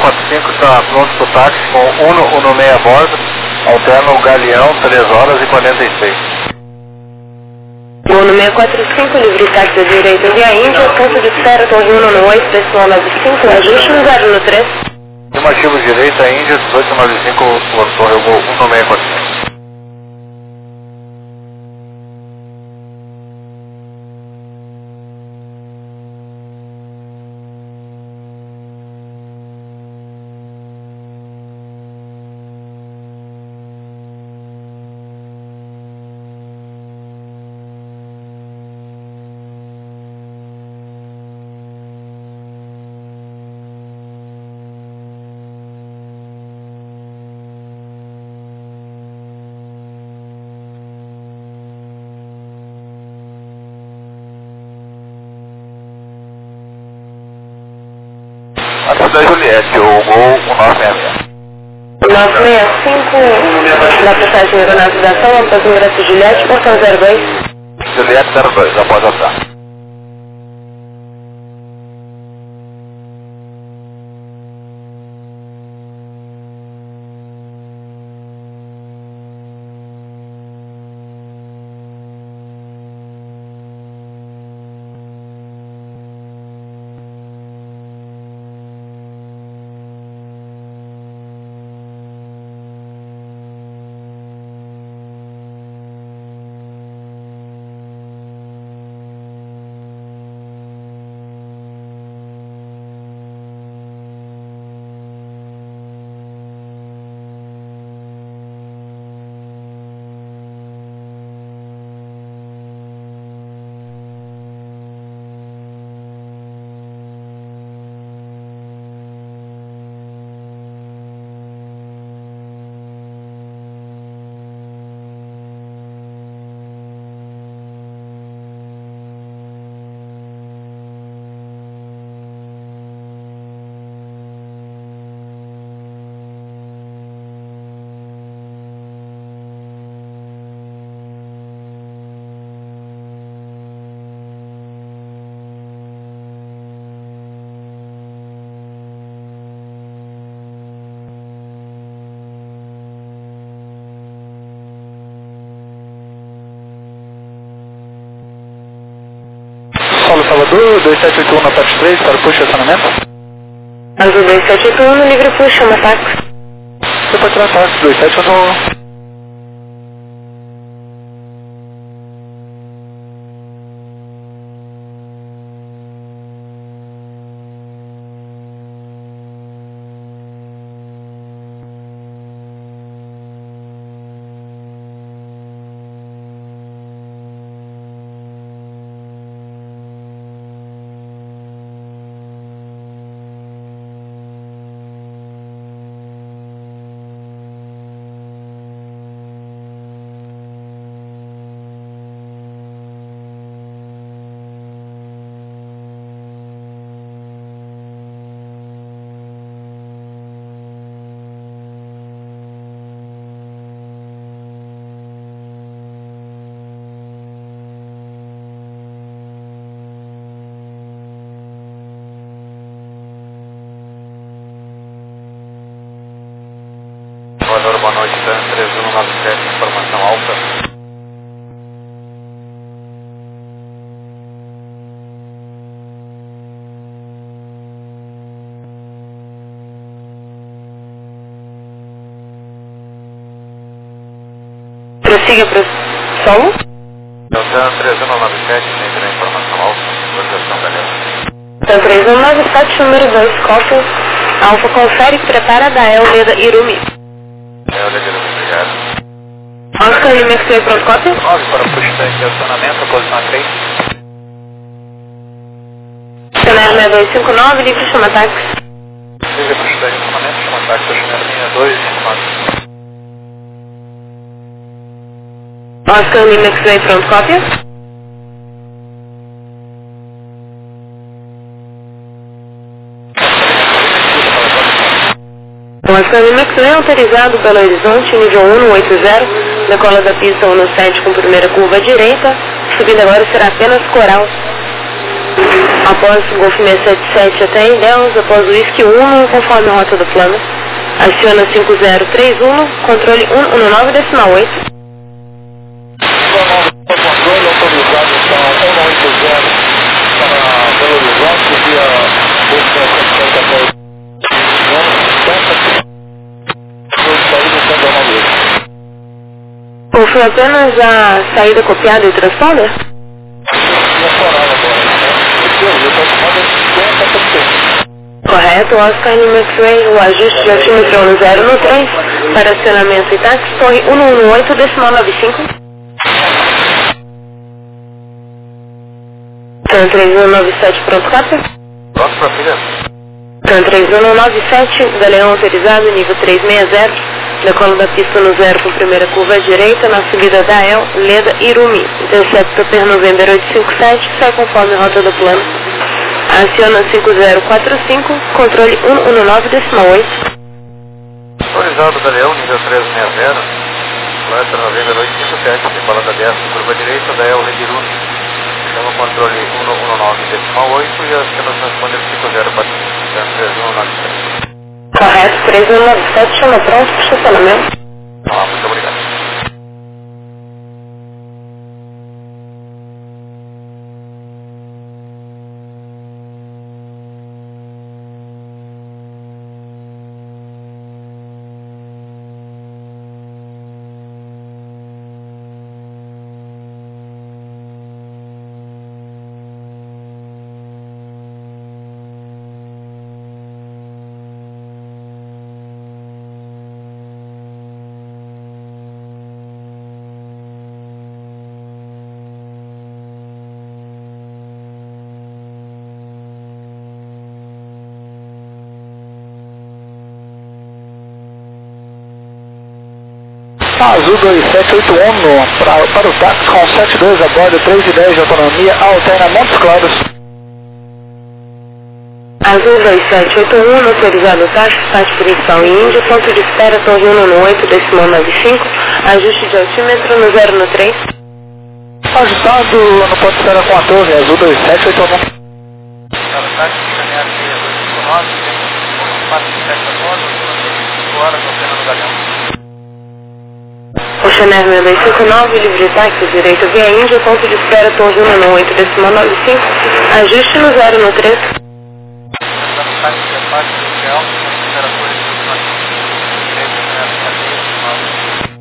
1645 está pronto para o táxi com Uno 16 a bordo, alterna o Galeão, 3 horas e 46. Uno 645, livre táxi à direita via Índia, ponto de espera, Torre 198, decimal 95, ajuste no 013. Afirmativo direita, Índia, 1895, Torre 1645. Da Juliette, o Gol 1966. 965, na passagem aeronave da ação, após o ingresso Juliette, portão 02. Juliette 02, após ação. Paulo Salvador, 2781 na parte 3, para o push estacionamento. Azul 2781 no livre push, chama táxi. Você pode tirar táxi, 2781. Salvador, boa noite, Dan 3197, informação alta. Prossiga para o solo. Dan 3197, entra na informação alta, localização galera. Dan 3197, número 2, cópia. Alfa confere e prepara da Elmeda Irumi. Obrigado. Oscar Lima X-Ray, pronto, cópia? 9 para o push tanque de acionamento, posição 3. Cenário 6259, livre, chama táxi. Seja push tanque de acionamento, chama táxi, cenário 6259. Oscar Lima X-Ray, pronto, cópia? O Oscar Lima X-Ray autorizado Belo Horizonte, nível 180, decola da pista 17 com primeira curva à direita, subindo agora será apenas Coral. Após Golf 677 até Ilhéus, após o Whisky 1, conforme a rota do plano. Aciona 5031, controle 119 decimal 8. Controle autorizado então 180 para Belo Horizonte, via busca 70 Confirma apenas a saída copiada e transponder? Correto, Oscar Lima X-Ray, o ajuste de altímetro 10 no 3, para acionamento e táxi, torre 118, decimal 95. Tran 3197, pronto, capa? Pronto para filha. Tran 3197, galeão autorizado, nível 360, decolo da pista no 0 com primeira curva à direita, na subida da El, Leda, Irumi, intercepta per November 857, sai conforme a rota do plano. Aciona 5045, controle 119 decimal 8. Autorizado Galeão, nível 360, Leta November 857, decola da 10 curva direita da El, Leda, Irumi. Chama o controle 119 decimal 8 e as cenas respondem 5043. Correto, 3197, chama pronto para estacionamento. Muito obrigado. Azul 2781 para o táxi com 72 a bordo, 3 e 10 de autonomia, alterna Montes Claros. Azul 2781, autorizado táxi, parte principal em Índia, ponto de espera, torre 118, decimal 95, ajuste de altímetro no 0 no 3. Ajustado no ponto de espera com a torre, Azul 2781. Para o táxi, caminhar aqui 259, temos um espaço de 7 a bordo, 5 horas, alternando no Galeão. Oceaner 6259, livre de táxi, direito via Índia, ponto de espera, torre 118, decimal 95, ajuste no 0 no 3. Táxi de parte inicial, temperatura de 5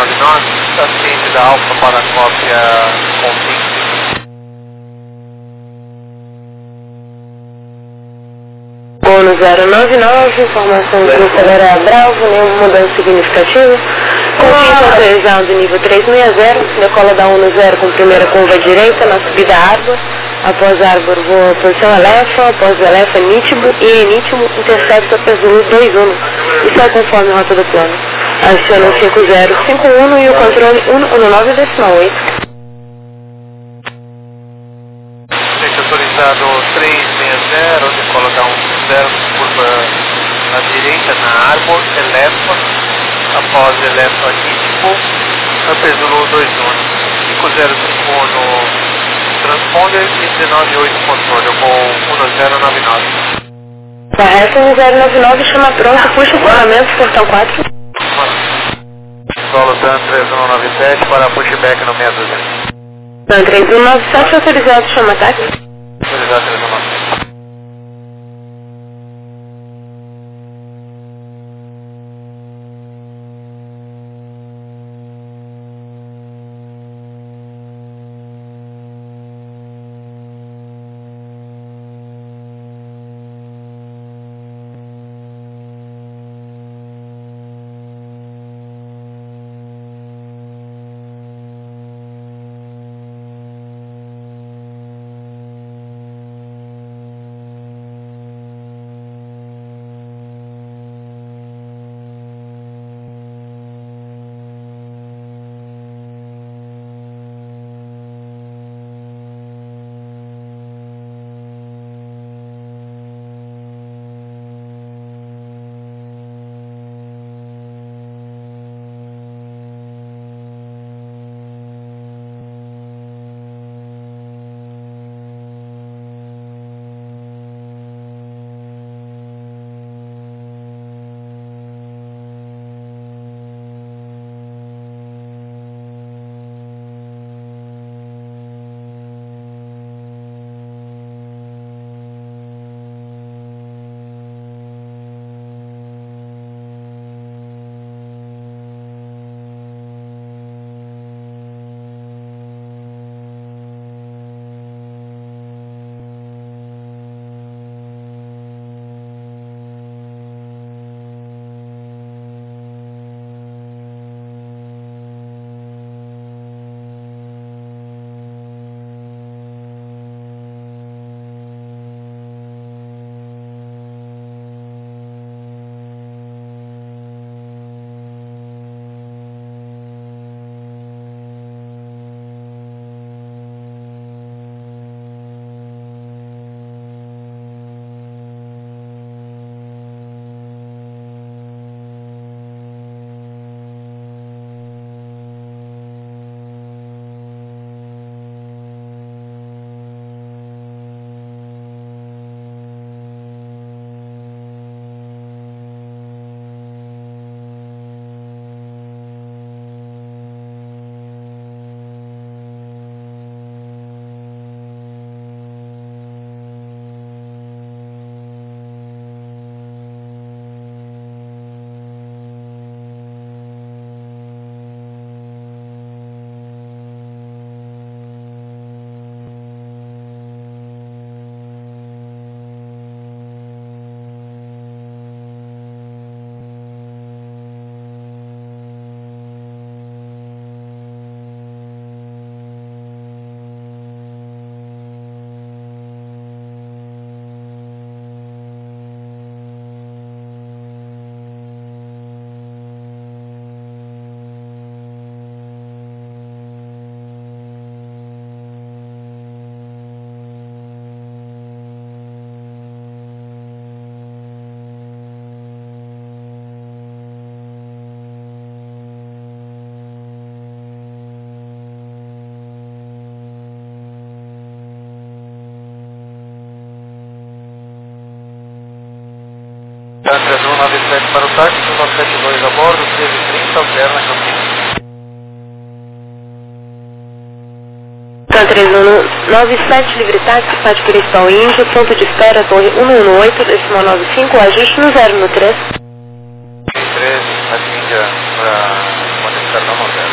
3099, está ciente da alfa para a cópia convicta. Bônus 099, informação do acelerar Bravo, nenhuma mudança significativa. Confirma autorizado nível 360, decola da 10 com primeira curva direita na subida Árbor. Após Árbor, voa posição Elefa, após Elefa Nítimo e Enítimo, intercepta Zulu 21 e sai conforme a rota do plano. Aciona 5051 e o controle 119,8. Autorizado 360, decola da 10, curva na direita na Árbor, Elefa, após Elefa Nítimo, Zulu 21, 5051 no transponder e 198 controle, eu vou 1099. Correto, 1099, chama pronto, puxa o pagamento, portão 4. Solo Dan 3197 para pushback no 600. Dan 3197, autorizado, chama táxi. Autorizado 3197. Dan 3197 para o táxi, 972 a bordo, 1330, alterna Campinas. Dan 3197, livre táxi, Pátio Cristal Índio, ponto de espera, torre 118, decimal 95, ajuste no 0 no 3. 13, a Índia para Monte Carlo, 0.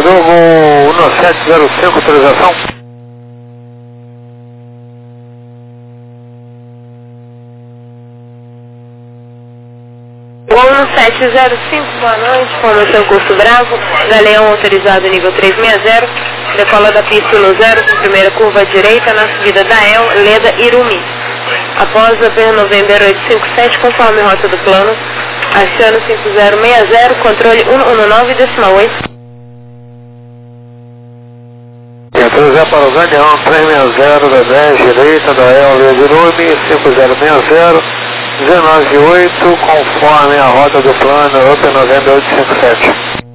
Jogo 1705, autorização. Gol 1705, boa noite, formação Curso Bravo, Galeão autorizado nível 360, decola da pista no 0 com primeira curva à direita na subida da El, Leda Irumi. Após a PR November 857, conforme rota do plano, aciona 5060, controle 119,8. Autorizar para o Galeão 360 da 10, direita da El, Leda Irumi, 5060. 198, conforme a rota do plano, Open November 857.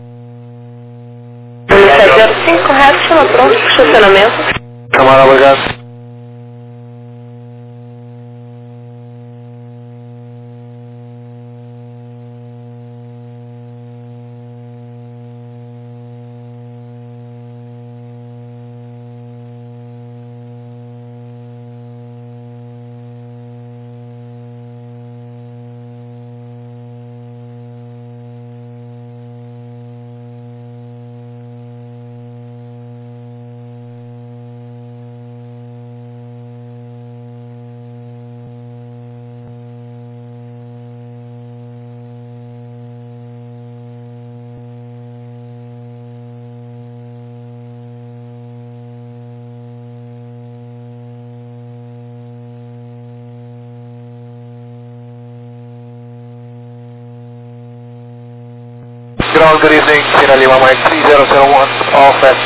1705, correto, chama pronto para estacionamento. Camarada, obrigado. Ground, good evening, Sierra Lima Mike 3001, off at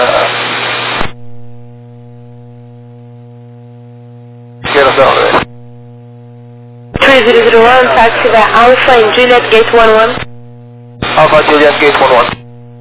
3001, taxi by Alpha and Juliet Gate 11. Alpha Juliet Gate 11.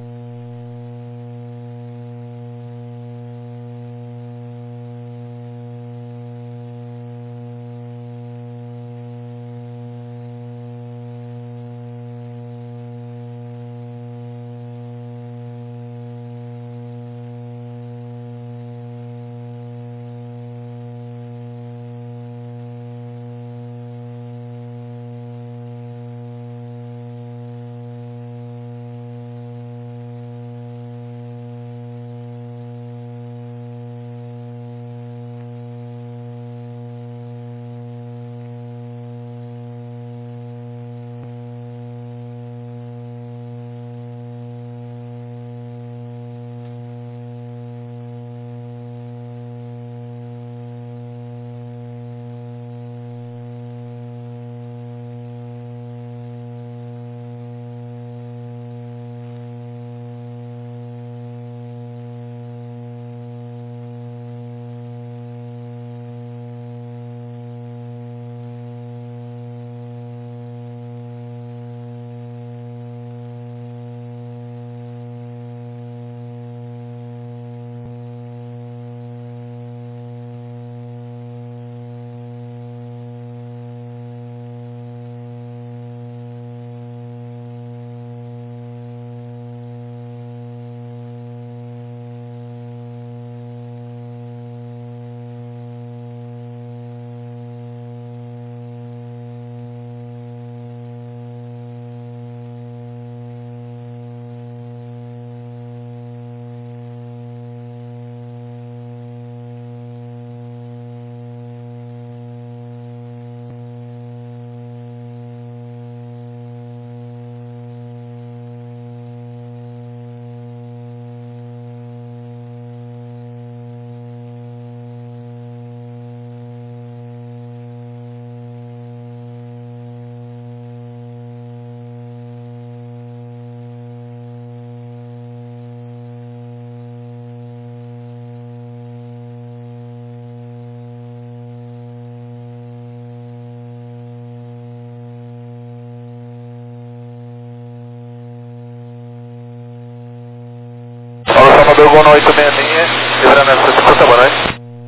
Salvador Gol 866, livramento 50, boa noite.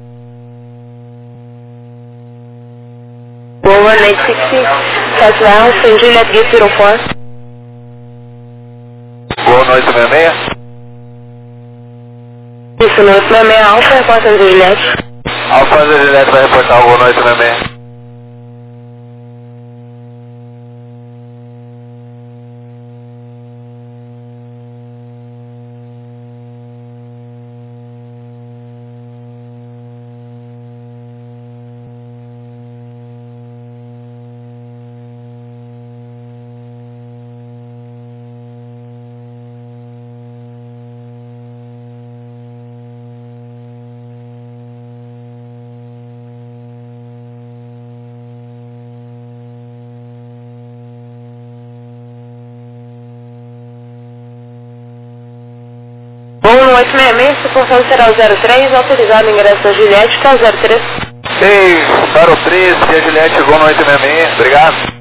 Gol 1860, Taxi by Alpha and Juliet Gate 04. Gol 866. Isso, no 866 Alpha, repórter do Juliet. Alfa Juliet vai reportar o Gol 866. 866, suportão será o 03, autorizado o ingresso da Juliette, que é o 03. Ei, para o 13 e a Juliette chegou no 866, obrigado.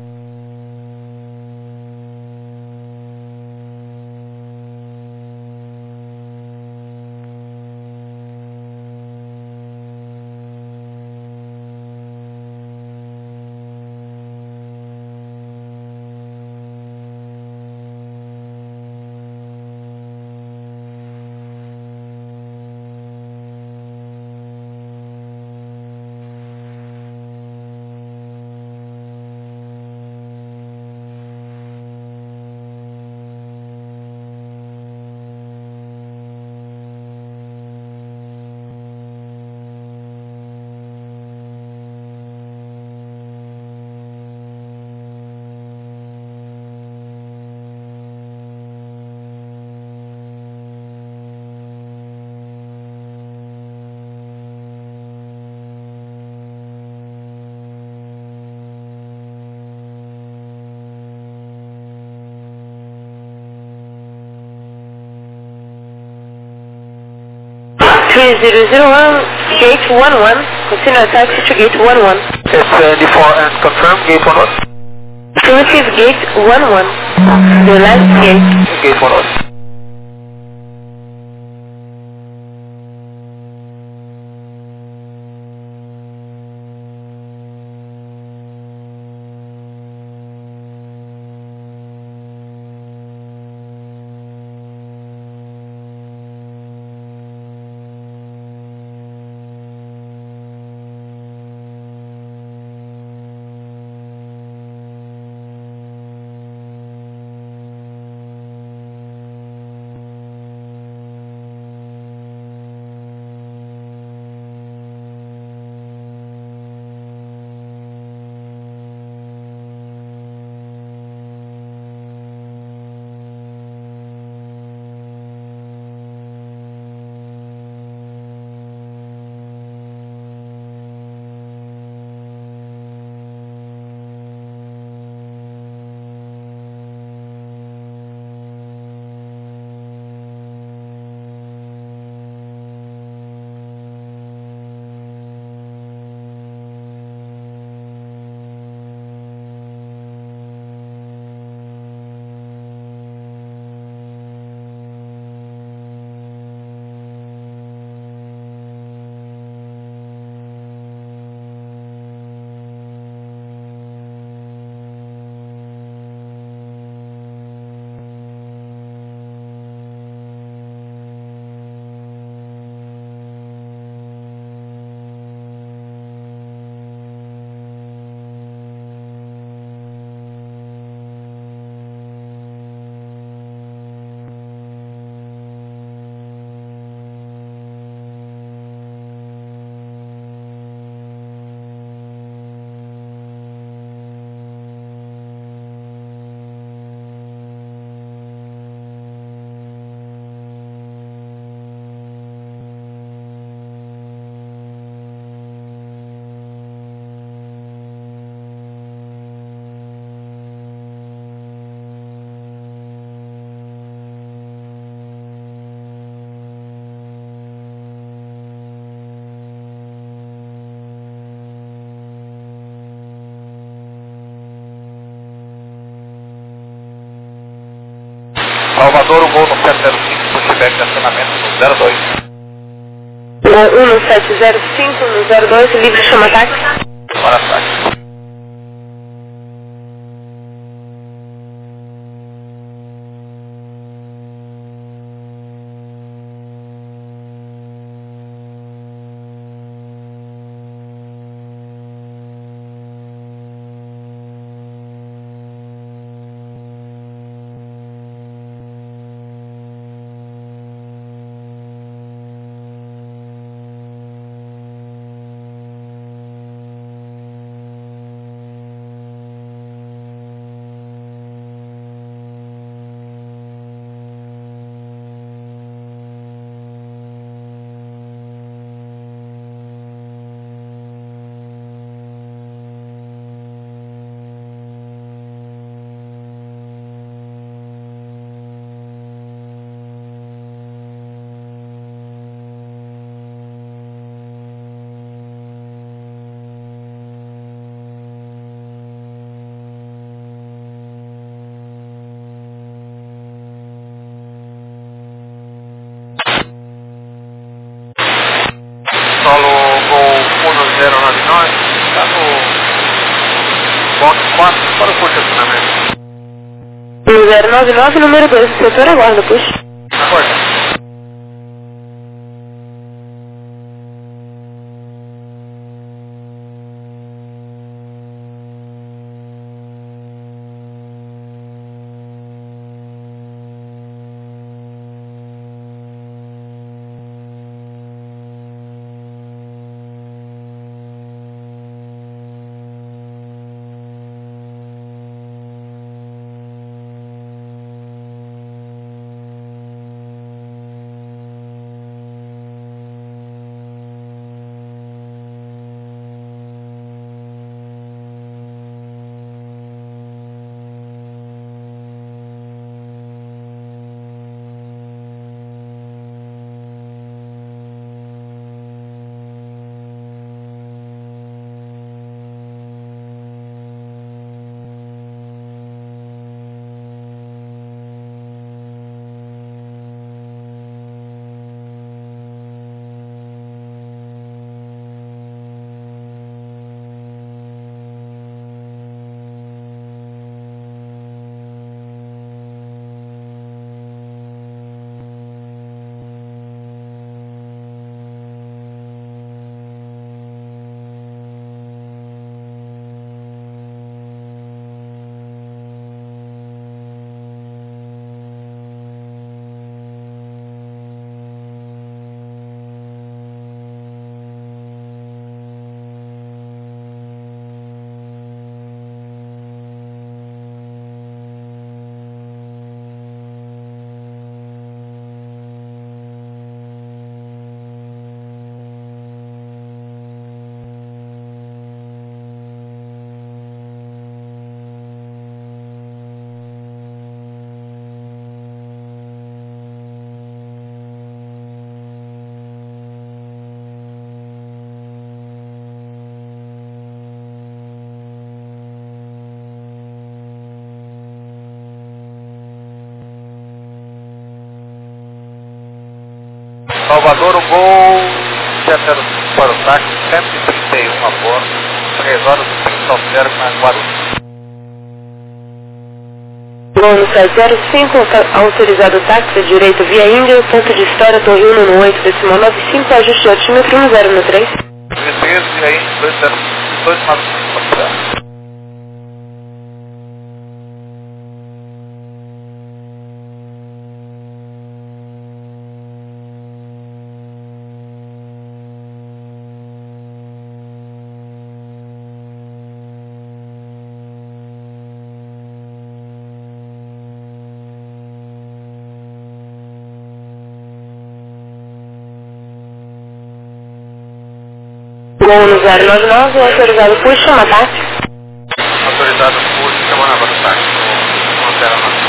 Gate 11, continue a taxi to gate 11. It's 74 and confirm gate 11. To receive gate 11, the last gate. Gate 11. Salvador, o gol no 705, pushback de acionamento no 02. Gol 1705 no 02, livre chama táxi. Para táxi. Box 4 para o curso de acionamento. 099, número 2 do setor, aguarda, puxa. Aguarda. Salvador, o Gol 705 para o táxi, 131 a bordo, 3 horas e 30 ao zero na Guarulhos. Gol 705, autorizado táxi, direito via Índia, ponto de história, Torre 1 no 8, decimal 95, ajuste de altímetro 1013. V13 e aí 295. Gol 099, autorizado por chama táxi. Autorizado por chamando para o táxi, no 099.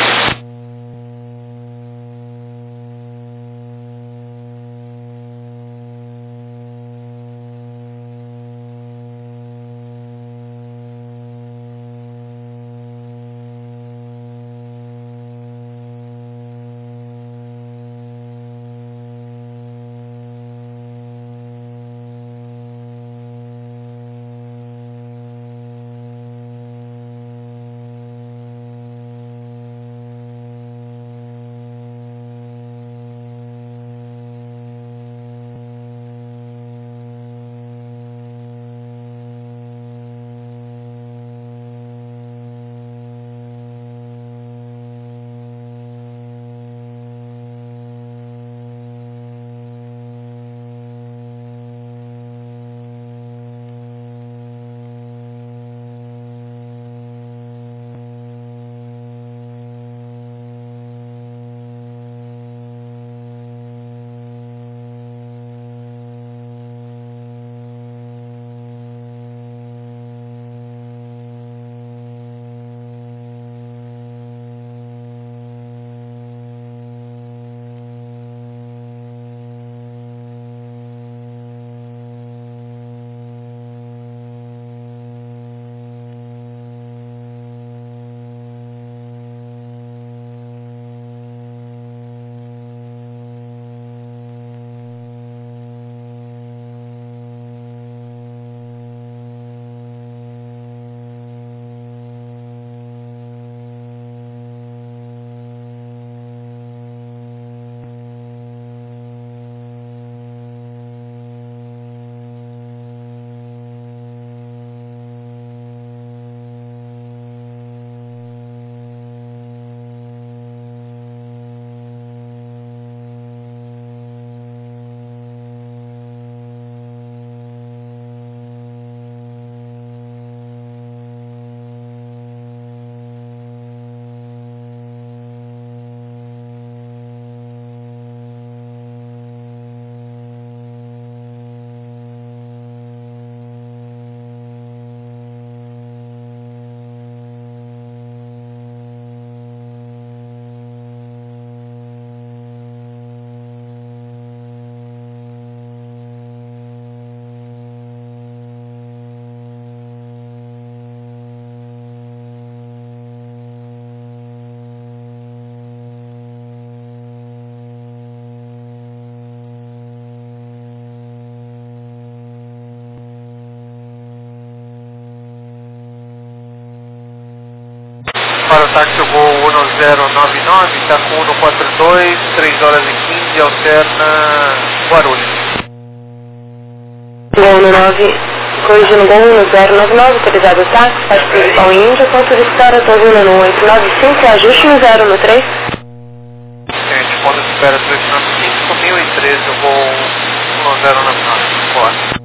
táxi o voo 1099, está com 142, 3 horas e 15, alterna Guarulhos. Gol 9, corrigindo Gol 1099, autorizado o táxi, faz posição em Índia, com solicitar a turbina no 895, ajuste no 0 no 3. Gente, ponto de espera 395, 1013, eu vou 1099, bora.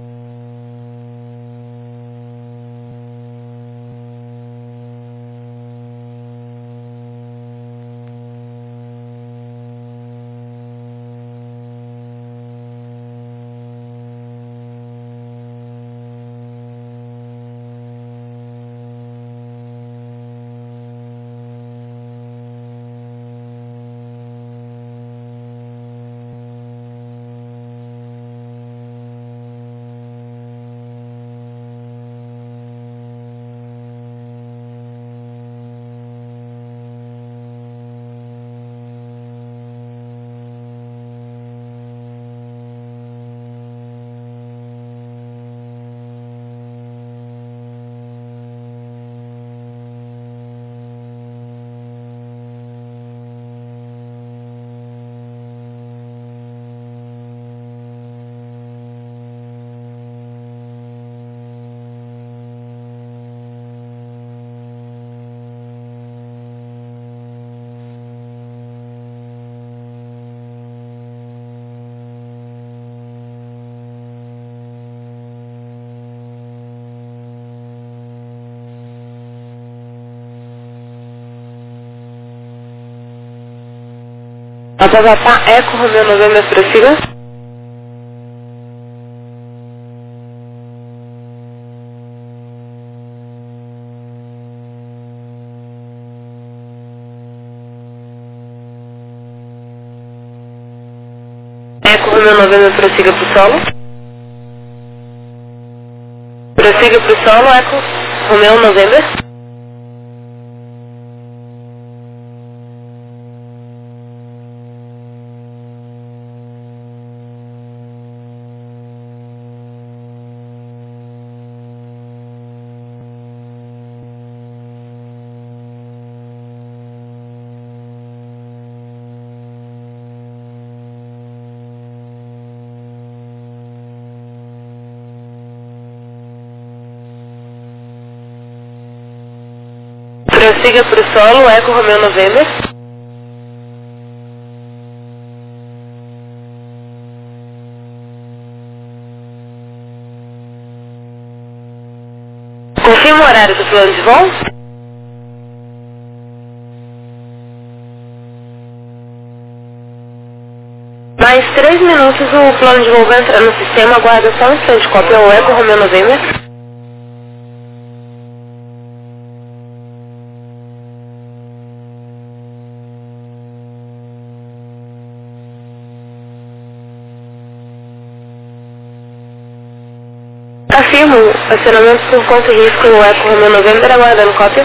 Aproveitar Eco Romeo November, prossiga. Eco Romeo November, prossiga pro solo. Prossiga pro solo, Eco Romeo November. Prossiga pro solo, Eco Romeo November. Confirma o horário do plano de voo. Mais 3 minutos o plano de voo vai entrar no sistema, aguarda só um instante, cópia o Eco Romeo November. Afirmo, acionamento por conta e risco no Eco Romeo November, aguardando cópia.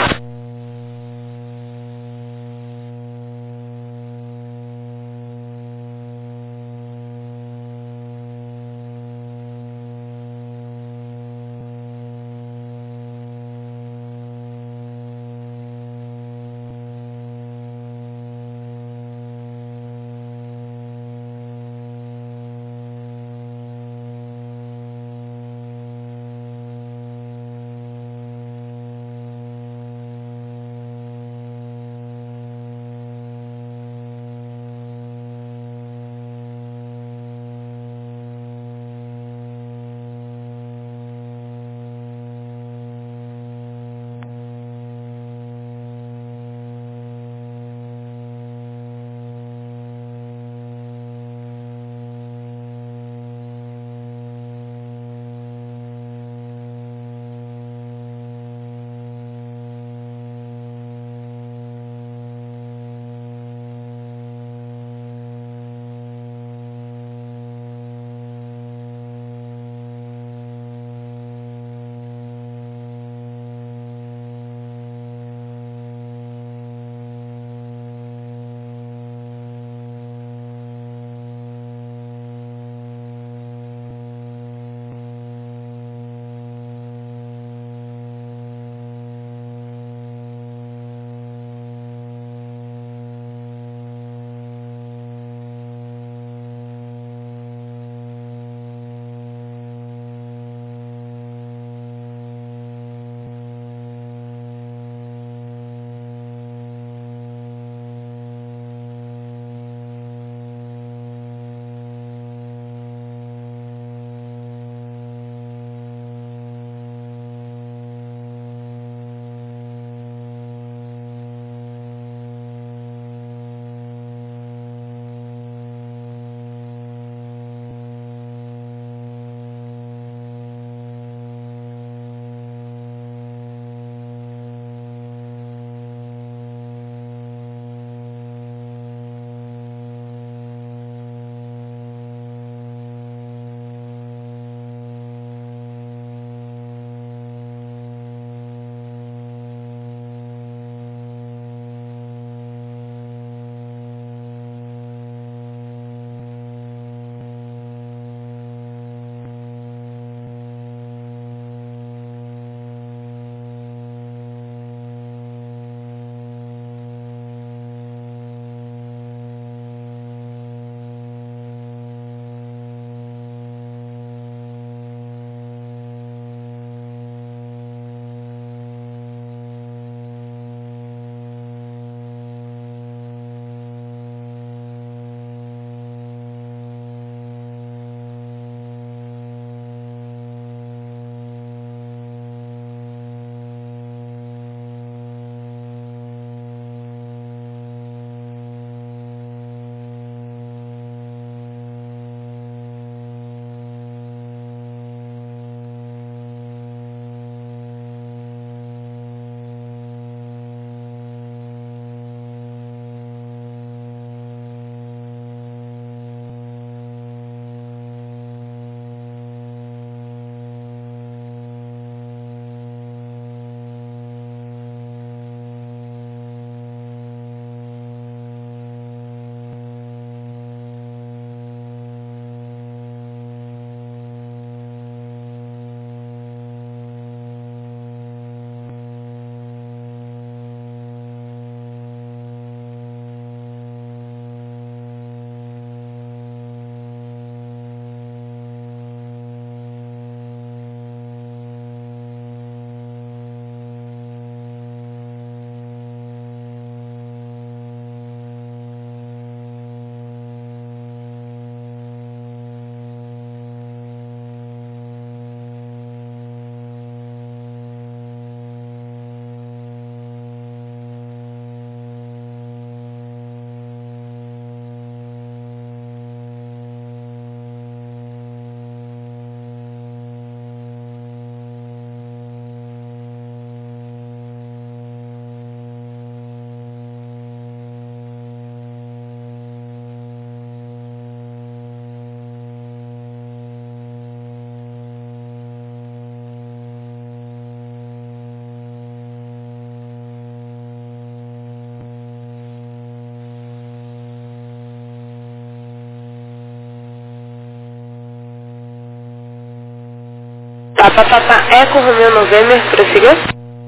Papa Eco Romeo November, prossiga.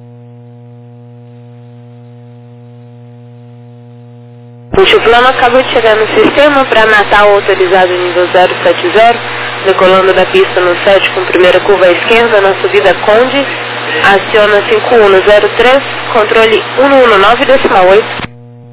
O plano acabou de chegar no sistema para Natal autorizado nível 070, decolando da pista no 7 com primeira curva à esquerda na subida Conde, aciona 5103, controle 119,8.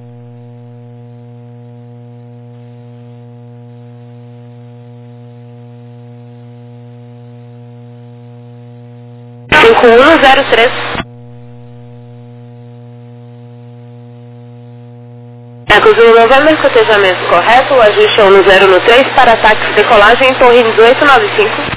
Acusou November, cotejamento correto, o ajuste é 10 no 3 para ataque decolagem em torre 1895.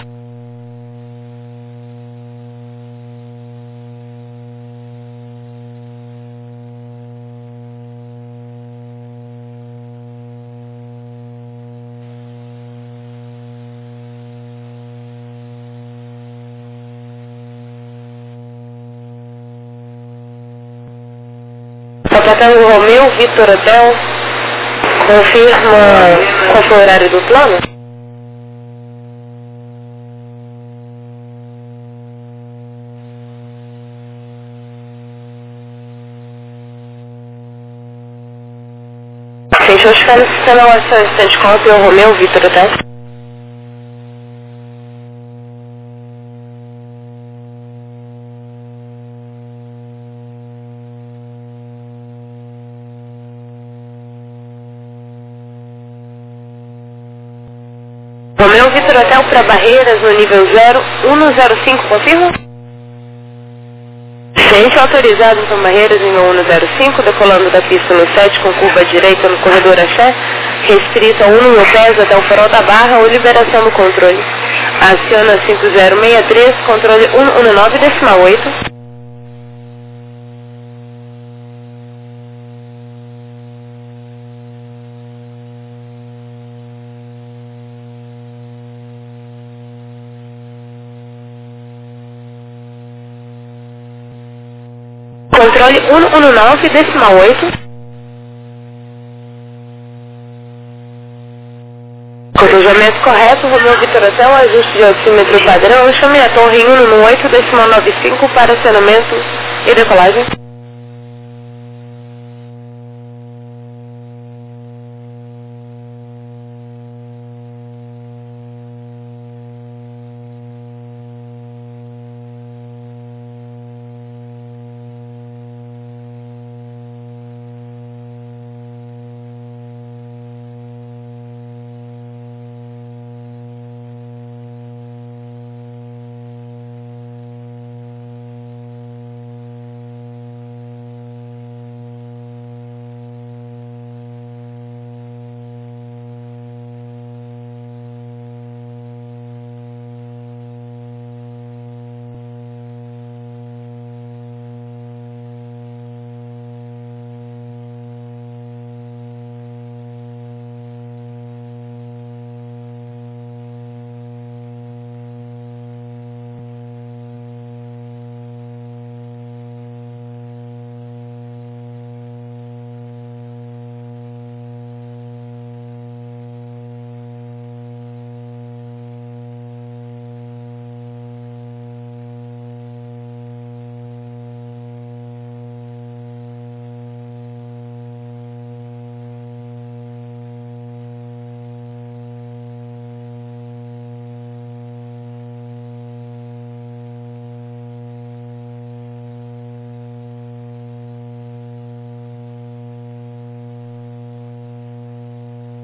Papatango Romeu, Vitor Hotel, confirma qual foi o horário do plano? Fechou os caras, sistema ação instante cópia, o Romeu, Vitor Hotel. Romeu Vitor Hotel para Barreiras no nível 0105, confirma? Ciente autorizado então Barreiras nível 105, decolando da pista no 7 com curva direita no corredor Axé, restrito a 1 no pés até o farol da Barra ou liberação do controle. Aciona 5063, controle 119,8. Controle 119,8. Cotejamento correto, Romeu Vitor Hotel, ajuste de oxímetro padrão, chame a torre 118,95 para acionamento e decolagem.